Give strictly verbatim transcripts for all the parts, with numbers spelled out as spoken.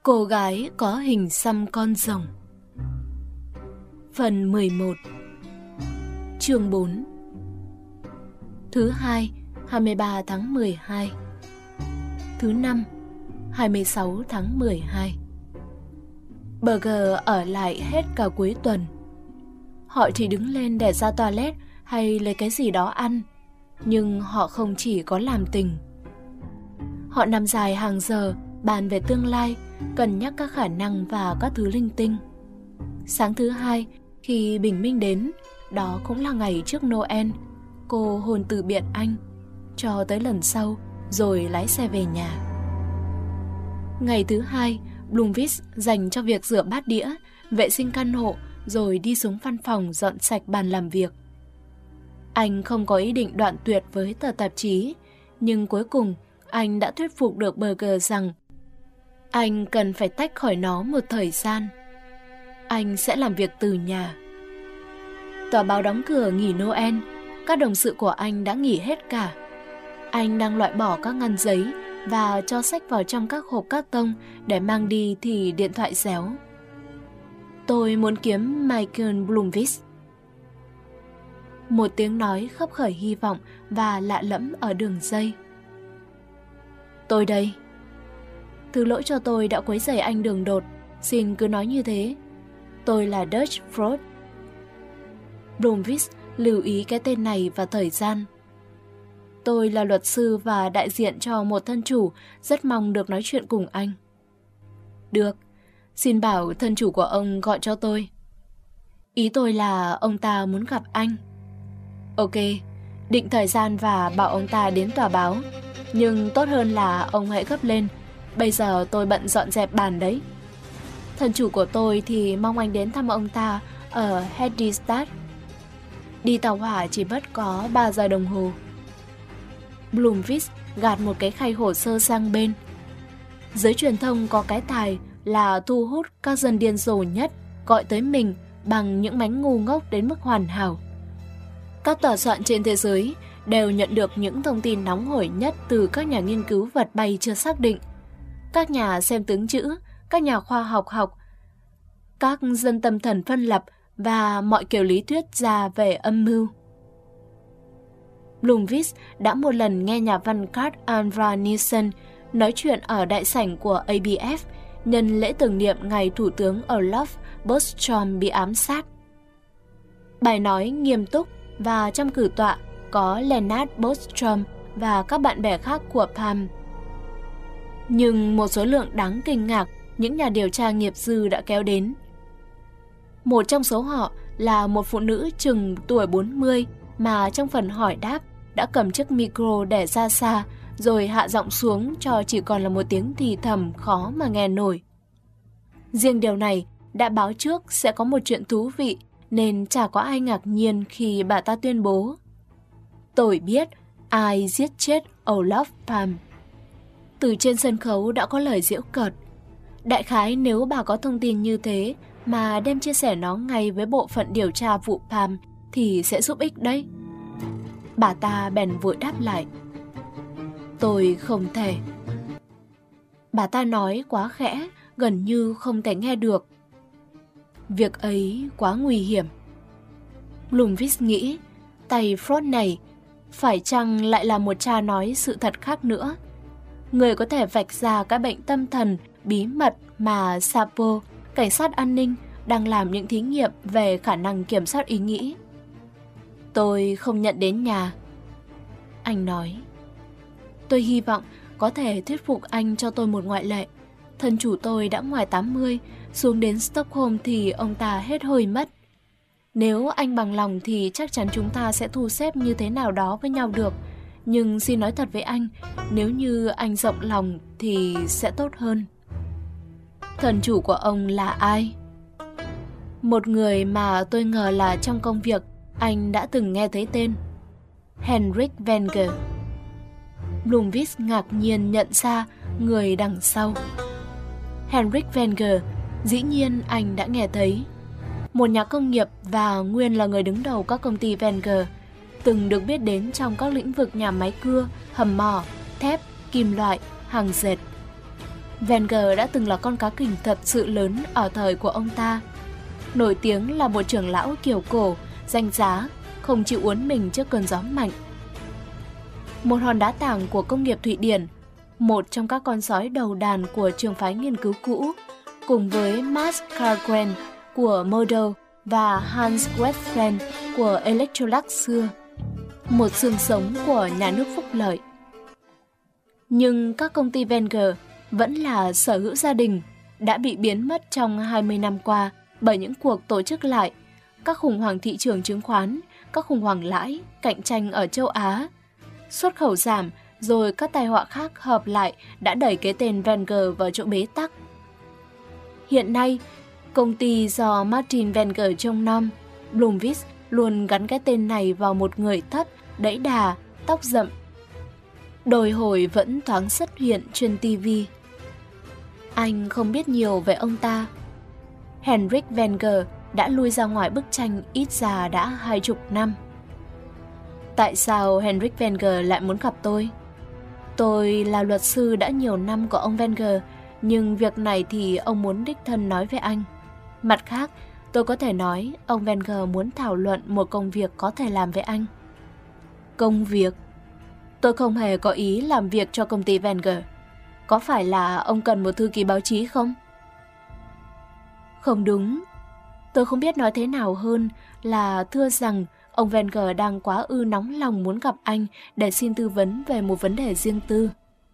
Cô gái có hình xăm con rồng. Phần mười một. Chương bốn. Thứ hai, hai mươi ba tháng mười hai. Thứ năm, hai mươi sáu tháng mười hai. Burger ở lại hết cả cuối tuần. Họ chỉ đứng lên để ra toilet hay lấy cái gì đó ăn, nhưng họ không chỉ có làm tình. Họ nằm dài hàng giờ, bàn về tương lai, cân nhắc các khả năng và các thứ linh tinh. Sáng thứ hai, khi bình minh đến, đó cũng là ngày trước Noel, cô hôn từ biệt anh, cho tới lần sau, rồi lái xe về nhà. Ngày thứ hai, Blomqvist dành cho việc rửa bát đĩa, vệ sinh căn hộ, rồi đi xuống văn phòng dọn sạch bàn làm việc. Anh không có ý định đoạn tuyệt với tờ tạp chí, nhưng cuối cùng anh đã thuyết phục được Burger rằng anh cần phải tách khỏi nó một thời gian. Anh sẽ làm việc từ nhà. Tòa báo đóng cửa nghỉ Noel, các đồng sự của anh đã nghỉ hết cả. Anh đang loại bỏ các ngăn giấy và cho sách vào trong các hộp cát tông để mang đi thì điện thoại réo. Tôi muốn kiếm Michael Blomqvist. Một tiếng nói khấp khởi hy vọng và lạ lẫm ở đường dây. Tôi đây. Thứ lỗi cho tôi đã quấy rầy anh đường đột, xin cứ nói như thế. Tôi là Dutch Frost. Blomqvist lưu ý cái tên này và thời gian. Tôi là luật sư và đại diện cho một thân chủ, rất mong được nói chuyện cùng anh. Được, xin bảo thân chủ của ông gọi cho tôi. Ý tôi là ông ta muốn gặp anh. Ok, định thời gian và bảo ông ta đến tòa báo. Nhưng tốt hơn là ông hãy gấp lên. Bây giờ tôi bận dọn dẹp bàn đấy. Thân chủ của tôi thì mong anh đến thăm ông ta ở Hedestad. Đi tàu hỏa chỉ mất có ba giờ đồng hồ. Blomqvist gạt một cái khay hồ sơ sang bên. Giới truyền thông có cái tài là thu hút các dân điên rồ nhất gọi tới mình bằng những mánh ngu ngốc đến mức hoàn hảo. Các tòa soạn trên thế giới đều nhận được những thông tin nóng hổi nhất từ các nhà nghiên cứu vật bay chưa xác định, các nhà xem tướng chữ, các nhà khoa học học, các dân tâm thần phân lập và mọi kiểu lý thuyết ra về âm mưu. Blomqvist đã một lần nghe nhà văn Karl Andra Nielsen nói chuyện ở đại sảnh của a bê ép nhân lễ tưởng niệm ngày Thủ tướng Olof Bostrom bị ám sát. Bài nói nghiêm túc và trong cử tọa có Lennart Bostrom và các bạn bè khác của Palm. Nhưng một số lượng đáng kinh ngạc những nhà điều tra nghiệp dư đã kéo đến. Một trong số họ là một phụ nữ chừng tuổi bốn mươi mà trong phần hỏi đáp đã cầm chiếc micro để ra xa rồi hạ giọng xuống cho chỉ còn là một tiếng thì thầm khó mà nghe nổi. Riêng điều này đã báo trước sẽ có một chuyện thú vị nên chả có ai ngạc nhiên khi bà ta tuyên bố: Tôi biết ai giết chết Olof Palme. Từ trên sân khấu đã có lời giễu cợt. Đại khái nếu bà có thông tin như thế mà đem chia sẻ nó ngay với bộ phận điều tra vụ Palme thì sẽ giúp ích đấy. Bà ta bèn vội đáp lại: Tôi không thể. Bà ta nói quá khẽ, gần như không thể nghe được. Việc ấy quá nguy hiểm. Blomqvist nghĩ, tay Frost này phải chăng lại là một cha nói sự thật khác nữa. Người có thể vạch ra các bệnh tâm thần bí mật mà Sapo, cảnh sát an ninh, đang làm những thí nghiệm về khả năng kiểm soát ý nghĩ. Tôi không nhận đến nhà. Anh nói. Tôi hy vọng có thể thuyết phục anh cho tôi một ngoại lệ. Thân chủ tôi đã ngoài tám mươi, xuống đến Stockholm thì ông ta hết hơi mất. Nếu anh bằng lòng thì chắc chắn chúng ta sẽ thu xếp như thế nào đó với nhau được. Nhưng xin nói thật với anh, nếu như anh rộng lòng thì sẽ tốt hơn. Thân chủ của ông là ai? Một người mà tôi ngờ là trong công việc anh đã từng nghe thấy tên. Henrik Wenger. Blomqvist ngạc nhiên nhận ra người đằng sau. Henrik Wenger, dĩ nhiên anh đã nghe thấy. Một nhà công nghiệp và nguyên là người đứng đầu các công ty Wenger, từng được biết đến trong các lĩnh vực nhà máy cưa, hầm mỏ, thép, kim loại, hàng dệt. Wenger đã từng là con cá kình thật sự lớn ở thời của ông ta. Nổi tiếng là một trưởng lão kiểu cổ, danh giá, không chịu uốn mình trước cơn gió mạnh. Một hòn đá tảng của công nghiệp Thụy Điển, một trong các con sói đầu đàn của trường phái nghiên cứu cũ, cùng với Max Cargren của Model và Hans Westphal của Electrolux xưa, một xương sống của nhà nước phúc lợi. Nhưng các công ty Wenger vẫn là sở hữu gia đình, đã bị biến mất trong hai mươi năm qua bởi những cuộc tổ chức lại, các khủng hoảng thị trường chứng khoán, các khủng hoảng lãi, cạnh tranh ở châu Á. Xuất khẩu giảm, rồi các tai họa khác hợp lại đã đẩy cái tên Wenger vào chỗ bế tắc. Hiện nay, công ty do Martin Wenger trông nom, Bloomfield, luôn gắn cái tên này vào một người thấp, đẫy đà, tóc rậm. Đồi hồi vẫn thoáng xuất hiện trên ti vi. Anh không biết nhiều về ông ta. Henrik Wenger đã lui ra ngoài bức tranh ít ra đã hai chục năm. Tại sao Henrik Wenger lại muốn gặp tôi? Tôi là luật sư đã nhiều năm của ông Wenger, nhưng việc này thì ông muốn đích thân nói với anh. Mặt khác, tôi có thể nói ông Wenger muốn thảo luận một công việc có thể làm với anh. Công việc? Tôi không hề có ý làm việc cho công ty Wenger. Có phải là ông cần một thư ký báo chí không? Không đúng. Tôi không biết nói thế nào hơn là thưa rằng ông Wenger đang quá ư nóng lòng muốn gặp anh để xin tư vấn về một vấn đề riêng tư.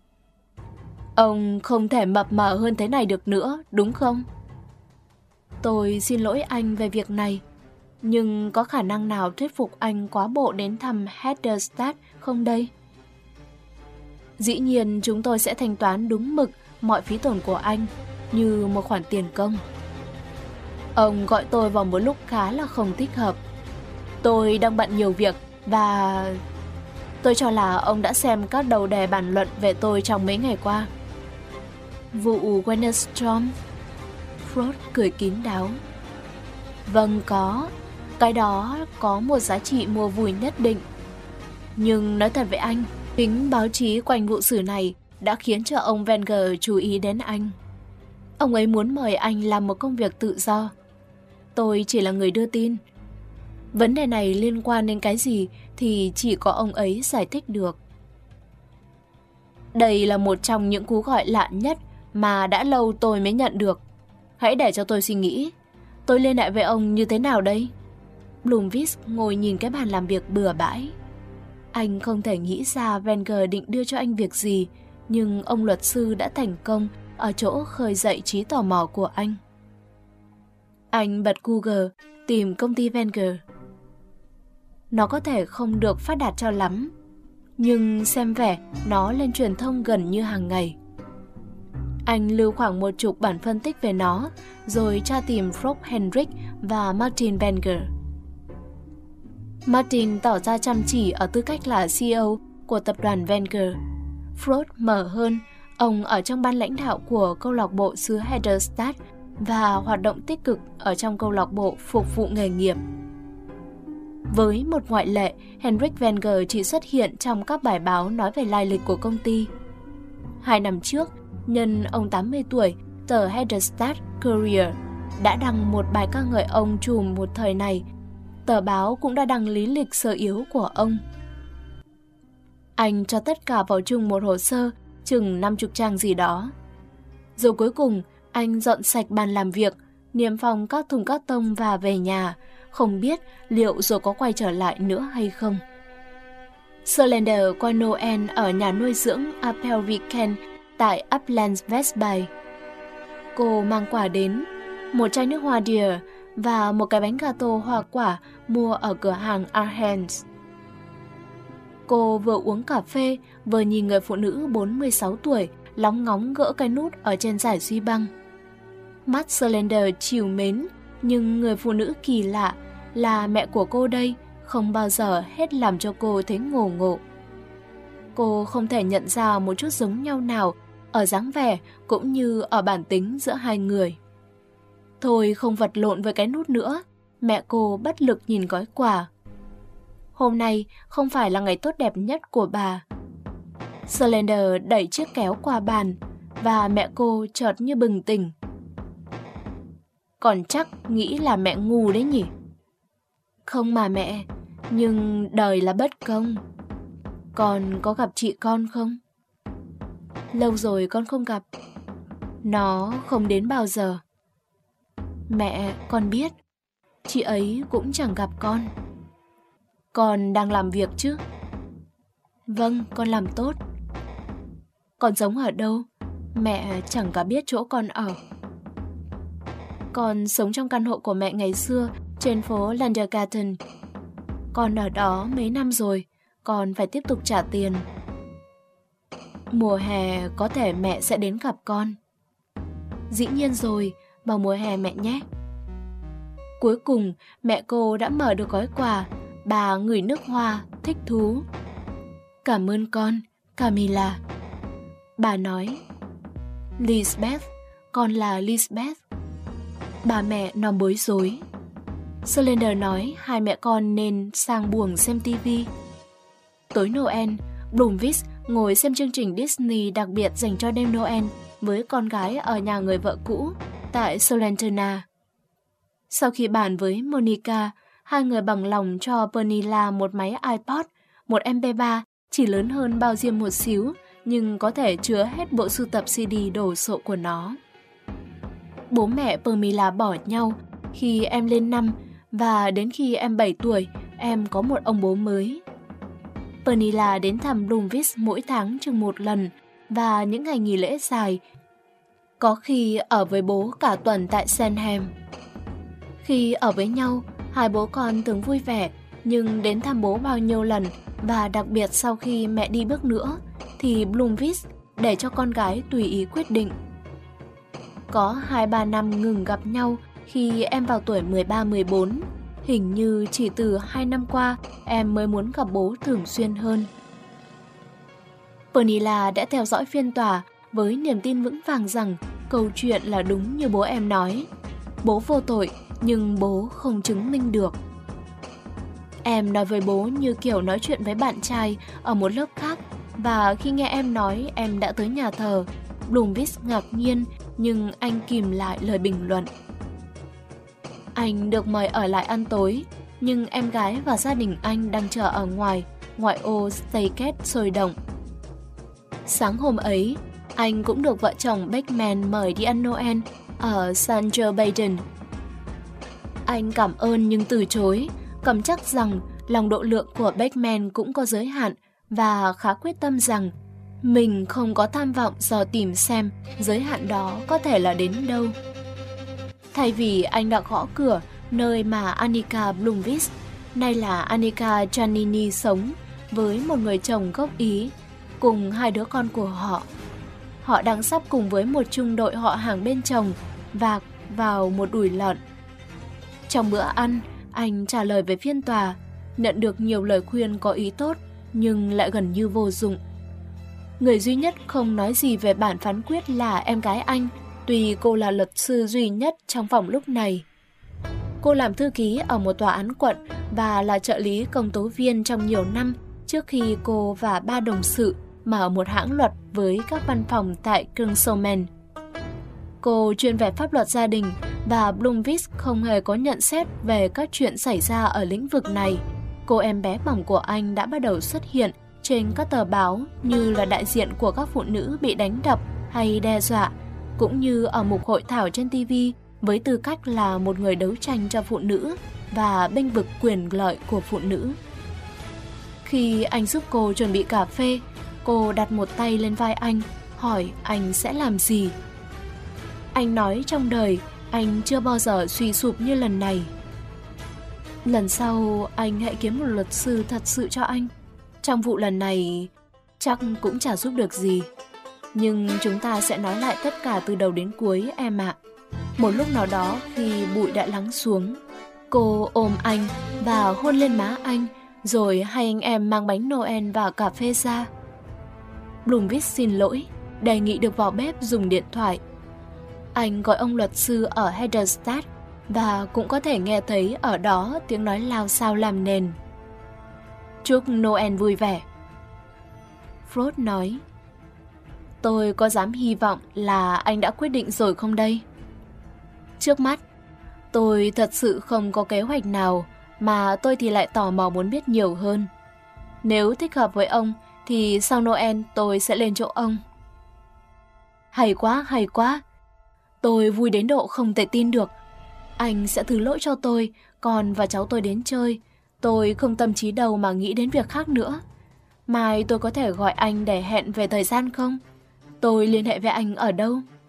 Ông không thể mập mờ hơn thế này được nữa, đúng không? Tôi xin lỗi anh về việc này, nhưng có khả năng nào thuyết phục anh quá bộ đến thăm Hederstadt không đây? Dĩ nhiên chúng tôi sẽ thanh toán đúng mực mọi phí tổn của anh như một khoản tiền công. Ông gọi tôi vào một lúc khá là không thích hợp. Tôi đang bận nhiều việc và tôi cho là ông đã xem các đầu đề bàn luận về tôi trong mấy ngày qua. Vụ Wennerstrom? Freud cười kín đáo. Vâng có, cái đó có một giá trị mua vui nhất định. Nhưng nói thật với anh, tính báo chí quanh vụ xử này đã khiến cho ông Wenger chú ý đến anh. Ông ấy muốn mời anh làm một công việc tự do. Tôi chỉ là người đưa tin. Vấn đề này liên quan đến cái gì thì chỉ có ông ấy giải thích được. Đây là một trong những cú gọi lạ nhất mà đã lâu tôi mới nhận được. Hãy để cho tôi suy nghĩ. Tôi liên hệ với ông như thế nào đây? Bloomfield ngồi nhìn cái bàn làm việc bừa bãi. Anh không thể nghĩ ra Wenger định đưa cho anh việc gì, nhưng ông luật sư đã thành công ở chỗ khơi dậy trí tò mò của anh. Anh bật Google tìm công ty Wenger. Nó có thể không được phát đạt cho lắm, nhưng xem vẻ nó lên truyền thông gần như hàng ngày. Anh lưu khoảng một chục bản phân tích về nó, rồi tra tìm Freud Henrik và Martin Wenger. Martin tỏ ra chăm chỉ ở tư cách là xê e ô của tập đoàn Wenger. Freud mở hơn, ông ở trong ban lãnh đạo của câu lạc bộ xứ Hederstadt và hoạt động tích cực ở trong câu lạc bộ phục vụ nghề nghiệp. Với một ngoại lệ, Henrik Wenger chỉ xuất hiện trong các bài báo nói về lai lịch của công ty. Hai năm trước, nhân ông tám mươi tuổi, tờ Hederstadt Courier đã đăng một bài ca ngợi ông trùm một thời này. Tờ báo cũng đã đăng lý lịch sơ yếu của ông. Anh cho tất cả vào chung một hồ sơ, chừng năm chục trang gì đó. Rồi cuối cùng, anh dọn sạch bàn làm việc, niêm phong các thùng cát tông và về nhà, không biết liệu rồi có quay trở lại nữa hay không. Solander qua Noel ở nhà nuôi dưỡng Appelviken tại Uplands Westby. Cô mang quà đến, một chai nước hoa Deer và một cái bánh gato hoa quả mua ở cửa hàng Arhens. Cô vừa uống cà phê, vừa nhìn người phụ nữ bốn mươi sáu tuổi lóng ngóng gỡ cái nút ở trên giải duy băng. Mắt Solander trìu mến, nhưng người phụ nữ kỳ lạ là mẹ của cô đây không bao giờ hết làm cho cô thấy ngổ ngộ. Cô không thể nhận ra một chút giống nhau nào ở dáng vẻ cũng như ở bản tính giữa hai người. Thôi không vật lộn với cái nút nữa, mẹ cô bất lực nhìn gói quà. Hôm nay không phải là ngày tốt đẹp nhất của bà. Solander đẩy chiếc kéo qua bàn, và mẹ cô chợt như bừng tỉnh. Còn chắc nghĩ là mẹ ngu đấy nhỉ? Không mà mẹ, nhưng đời là bất công. Con có gặp chị con không? Lâu rồi con không gặp. Nó không đến bao giờ. Mẹ, con biết. Chị ấy cũng chẳng gặp con. Con đang làm việc chứ? Vâng, con làm tốt. Con sống ở đâu? Mẹ chẳng cả biết chỗ con ở. Con sống trong căn hộ của mẹ ngày xưa trên phố Landergarten. Con ở đó mấy năm rồi, con phải tiếp tục trả tiền. Mùa hè có thể mẹ sẽ đến gặp con. Dĩ nhiên rồi, vào mùa hè mẹ nhé. Cuối cùng, mẹ cô đã mở được gói quà. Bà ngửi nước hoa, thích thú. Cảm ơn con, Camilla. Bà nói, Lisbeth, con là Lisbeth. Bà mẹ nó bối rối. Slender nói hai mẹ con nên sang buồng xem tivi. Tối Noel, Blomqvist ngồi xem chương trình Disney đặc biệt dành cho đêm Noel với con gái ở nhà người vợ cũ tại Solentana. Sau khi bàn với Monica, hai người bằng lòng cho Pernilla một máy iPod, một em pê ba chỉ lớn hơn bao diêm một xíu, nhưng có thể chứa hết bộ sưu tập xê đê đồ sộ của nó. Bố mẹ Pernilla bỏ nhau khi em lên năm, và đến khi em bảy tuổi, em có một ông bố mới. Pernilla đến thăm Blomqvist mỗi tháng chừng một lần, và những ngày nghỉ lễ dài, có khi ở với bố cả tuần tại Sandham. Khi ở với nhau, hai bố con thường vui vẻ, nhưng đến thăm bố bao nhiêu lần, và đặc biệt sau khi mẹ đi bước nữa, thì Blomqvist để cho con gái tùy ý quyết định. Có hai ba năm ngừng gặp nhau khi em vào tuổi mười ba mười bốn. Hình như chỉ từ hai năm qua em mới muốn gặp bố thường xuyên hơn. Pernilla đã theo dõi phiên tòa với niềm tin vững vàng rằng câu chuyện là đúng như bố em nói. Bố vô tội, nhưng bố không chứng minh được. Em nói với bố như kiểu nói chuyện với bạn trai ở một lớp khác, và khi nghe em nói em đã tới nhà thờ, Blomqvist ngạc nhiên, nhưng anh kìm lại lời bình luận. Anh được mời ở lại ăn tối, nhưng em gái và gia đình anh đang chờ ở ngoài, ngoại ô Staykes sôi động. Sáng hôm ấy, anh cũng được vợ chồng Beckman mời đi ăn Noel ở San Joe Biden. Anh cảm ơn nhưng từ chối, cầm chắc rằng lòng độ lượng của Beckman cũng có giới hạn, và khá quyết tâm rằng mình không có tham vọng dò tìm xem giới hạn đó có thể là đến đâu. Thay vì anh đã gõ cửa nơi mà Annika Blomqvist, nay là Annika Giannini sống, với một người chồng gốc Ý, cùng hai đứa con của họ. Họ đang sắp cùng với một trung đội họ hàng bên chồng vạc vào một đùi lợn. Trong bữa ăn, anh trả lời về phiên tòa, nhận được nhiều lời khuyên có ý tốt, nhưng lại gần như vô dụng. Người duy nhất không nói gì về bản phán quyết là em gái anh, tuy cô là luật sư duy nhất trong phòng lúc này. Cô làm thư ký ở một tòa án quận và là trợ lý công tố viên trong nhiều năm trước khi cô và ba đồng sự mở một hãng luật với các văn phòng tại Kungsholmen. Cô chuyên về pháp luật gia đình, và Blomqvist không hề có nhận xét về các chuyện xảy ra ở lĩnh vực này. Cô em bé bỏng của anh đã bắt đầu xuất hiện trên các tờ báo như là đại diện của các phụ nữ bị đánh đập hay đe dọa, cũng như ở mục hội thảo trên ti vi với tư cách là một người đấu tranh cho phụ nữ và bênh vực quyền lợi của phụ nữ. Khi anh giúp cô chuẩn bị cà phê, cô đặt một tay lên vai anh, hỏi anh sẽ làm gì. Anh nói trong đời anh chưa bao giờ suy sụp như lần này. Lần sau anh hãy kiếm một luật sư thật sự cho anh. Trong vụ lần này chắc cũng chả giúp được gì, nhưng chúng ta sẽ nói lại tất cả từ đầu đến cuối em ạ. Một lúc nào đó khi bụi đã lắng xuống, cô ôm anh và hôn lên má anh, rồi hai anh em mang bánh Noel và cà phê ra. Blomqvist xin lỗi, đề nghị được vào bếp dùng điện thoại. Anh gọi ông luật sư ở Hederstadt và cũng có thể nghe thấy ở đó tiếng nói lao xao làm nền. Chúc Noel vui vẻ, Frost nói. Tôi có dám hy vọng là anh đã quyết định rồi không đây? Trước mắt, tôi thật sự không có kế hoạch nào, mà tôi thì lại tò mò muốn biết nhiều hơn. Nếu thích hợp với ông thì sau Noel tôi sẽ lên chỗ ông. Hay quá, hay quá. Tôi vui đến độ không thể tin được. Anh sẽ thứ lỗi cho tôi, con và cháu tôi đến chơi. Tôi không tâm trí đâu mà nghĩ đến việc khác nữa. Mai tôi có thể gọi anh để hẹn về thời gian không? Tôi liên hệ với anh ở đâu?